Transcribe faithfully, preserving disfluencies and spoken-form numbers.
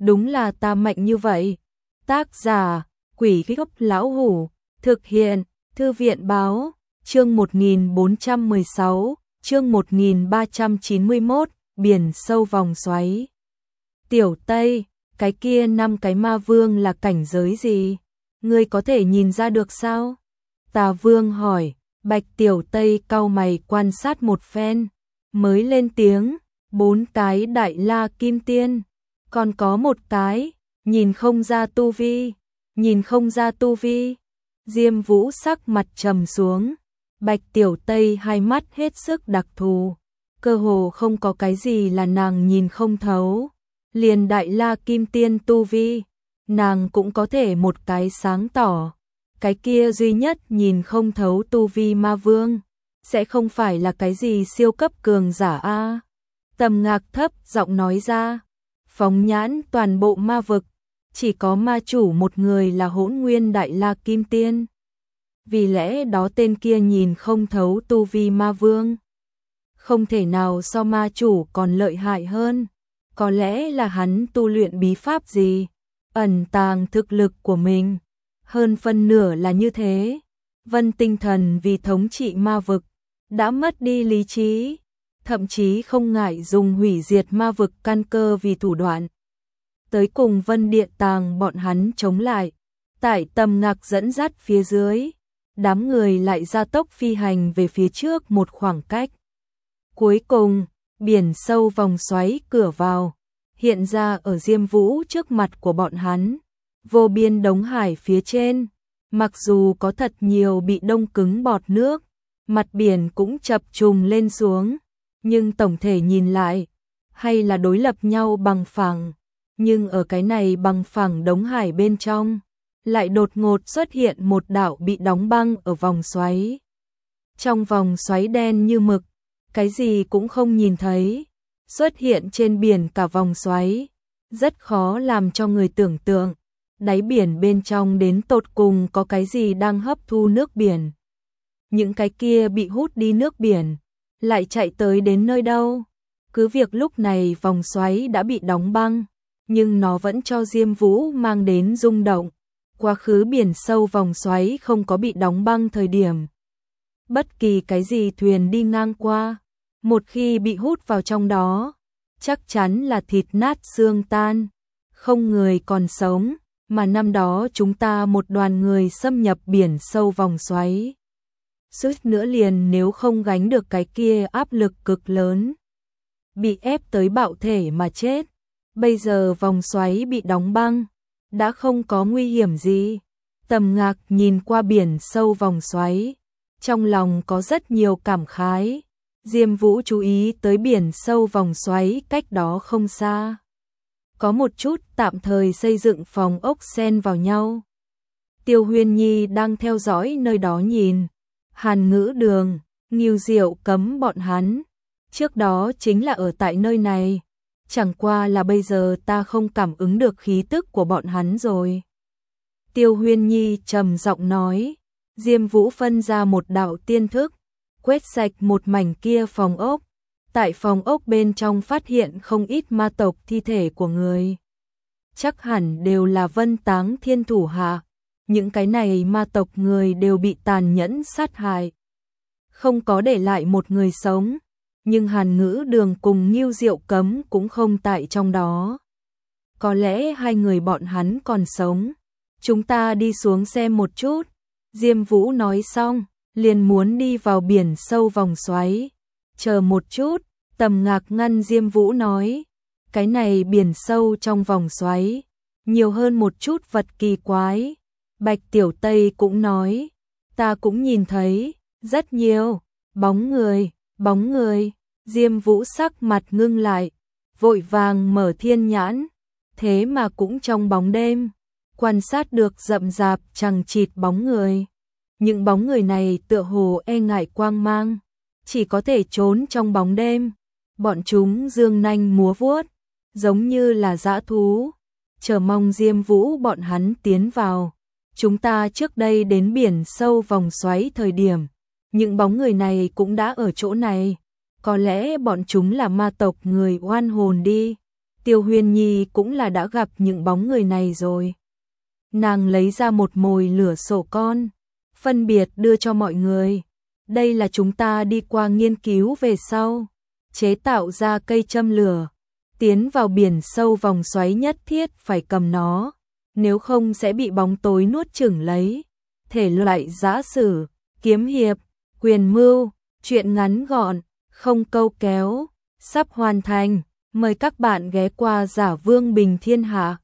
đúng là ta mạnh như vậy. Tác giả, Quỷ Gốc Lão Hủ, thực hiện, Thư viện Báo, chương một nghìn bốn trăm mười sáu, chương một nghìn ba trăm chín mươi mốt, biển sâu vòng xoáy. Tiểu Tây, cái kia năm cái ma vương là cảnh giới gì? Ngươi có thể nhìn ra được sao? Tà Vương hỏi. Bạch Tiểu Tây cau mày quan sát một phen, mới lên tiếng, bốn cái đại la kim tiên, còn có một cái, nhìn không ra tu vi, nhìn không ra tu vi. Diêm Vũ sắc mặt trầm xuống, Bạch Tiểu Tây hai mắt hết sức đặc thù, cơ hồ không có cái gì là nàng nhìn không thấu, liền đại la kim tiên tu vi, nàng cũng có thể một cái sáng tỏ. Cái kia duy nhất nhìn không thấu tu vi ma vương, sẽ không phải là cái gì siêu cấp cường giả a? Tầm Ngạc thấp giọng nói ra, phóng nhãn toàn bộ ma vực, chỉ có ma chủ một người là Hỗn Nguyên Đại La Kim Tiên. Vì lẽ đó tên kia nhìn không thấu tu vi ma vương, không thể nào so ma chủ còn lợi hại hơn. Có lẽ là hắn tu luyện bí pháp gì, ẩn tàng thực lực của mình. Hơn phân nửa là như thế. Vân Tinh Thần vì thống trị ma vực, đã mất đi lý trí, thậm chí không ngại dùng hủy diệt ma vực căn cơ vì thủ đoạn. Tới cùng Vân Điện Tàng bọn hắn chống lại, tại Tầm Ngạc dẫn dắt phía dưới, đám người lại gia tốc phi hành về phía trước một khoảng cách. Cuối cùng, biển sâu vòng xoáy cửa vào, hiện ra ở Diêm Vũ trước mặt của bọn hắn. Vô biên đống hải phía trên, mặc dù có thật nhiều bị đông cứng bọt nước, mặt biển cũng chập trùng lên xuống, nhưng tổng thể nhìn lại, hay là đối lập nhau bằng phẳng. Nhưng ở cái này bằng phẳng đống hải bên trong, lại đột ngột xuất hiện một đảo bị đóng băng ở vòng xoáy. Trong vòng xoáy đen như mực, cái gì cũng không nhìn thấy, xuất hiện trên biển cả vòng xoáy, rất khó làm cho người tưởng tượng. Đáy biển bên trong đến tột cùng có cái gì đang hấp thu nước biển. Những cái kia bị hút đi nước biển, lại chạy tới đến nơi đâu. Cứ việc lúc này vòng xoáy đã bị đóng băng, nhưng nó vẫn cho Diêm Vũ mang đến rung động. Quá khứ biển sâu vòng xoáy không có bị đóng băng thời điểm. Bất kỳ cái gì thuyền đi ngang qua, một khi bị hút vào trong đó, chắc chắn là thịt nát xương tan, không người còn sống. Mà năm đó chúng ta một đoàn người xâm nhập biển sâu vòng xoáy, suýt nữa liền nếu không gánh được cái kia áp lực cực lớn, bị ép tới bạo thể mà chết. Bây giờ vòng xoáy bị đóng băng, đã không có nguy hiểm gì. Tầm Ngạc nhìn qua biển sâu vòng xoáy, trong lòng có rất nhiều cảm khái. Diêm Vũ chú ý tới biển sâu vòng xoáy cách đó không xa, có một chút tạm thời xây dựng phòng ốc xen vào nhau. Tiêu Huyên Nhi đang theo dõi nơi đó nhìn. Hàn Ngữ Đường, Ngưu Diệu cấm bọn hắn, trước đó chính là ở tại nơi này, chẳng qua là bây giờ ta không cảm ứng được khí tức của bọn hắn rồi. Tiêu Huyên Nhi trầm giọng nói. Diêm Vũ phân ra một đạo tiên thức, quét sạch một mảnh kia phòng ốc. Tại phòng ốc bên trong phát hiện không ít ma tộc thi thể của người. Chắc hẳn đều là Vân Táng Thiên thủ hạ. Những cái này ma tộc người đều bị tàn nhẫn sát hại, không có để lại một người sống. Nhưng Hàn Ngữ Đường cùng Ngưu Diệu Cấm cũng không tại trong đó. Có lẽ hai người bọn hắn còn sống. Chúng ta đi xuống xem một chút. Diêm Vũ nói xong, liền muốn đi vào biển sâu vòng xoáy. Chờ một chút, Tầm Ngạc ngăn Diêm Vũ nói, cái này biển sâu trong vòng xoáy, nhiều hơn một chút vật kỳ quái. Bạch Tiểu Tây cũng nói, ta cũng nhìn thấy, rất nhiều, bóng người, bóng người. Diêm Vũ sắc mặt ngưng lại, vội vàng mở thiên nhãn, thế mà cũng trong bóng đêm, quan sát được rậm rạp chằng chịt bóng người. Những bóng người này tựa hồ e ngại quang mang, chỉ có thể trốn trong bóng đêm. Bọn chúng dương nanh múa vuốt, giống như là dã thú, chờ mong Diêm Vũ bọn hắn tiến vào. Chúng ta trước đây đến biển sâu vòng xoáy thời điểm, những bóng người này cũng đã ở chỗ này. Có lẽ bọn chúng là ma tộc người oan hồn đi. Tiêu Huyên Nhi cũng là đã gặp những bóng người này rồi. Nàng lấy ra một mồi lửa sổ con, phân biệt đưa cho mọi người. Đây là chúng ta đi qua nghiên cứu về sau, chế tạo ra cây châm lửa. Tiến vào biển sâu vòng xoáy nhất thiết phải cầm nó, nếu không sẽ bị bóng tối nuốt chửng lấy. Thể loại giã sử, kiếm hiệp, quyền mưu, truyện ngắn gọn, không câu kéo, sắp hoàn thành. Mời các bạn ghé qua Giả Vương Bình Thiên Hạ.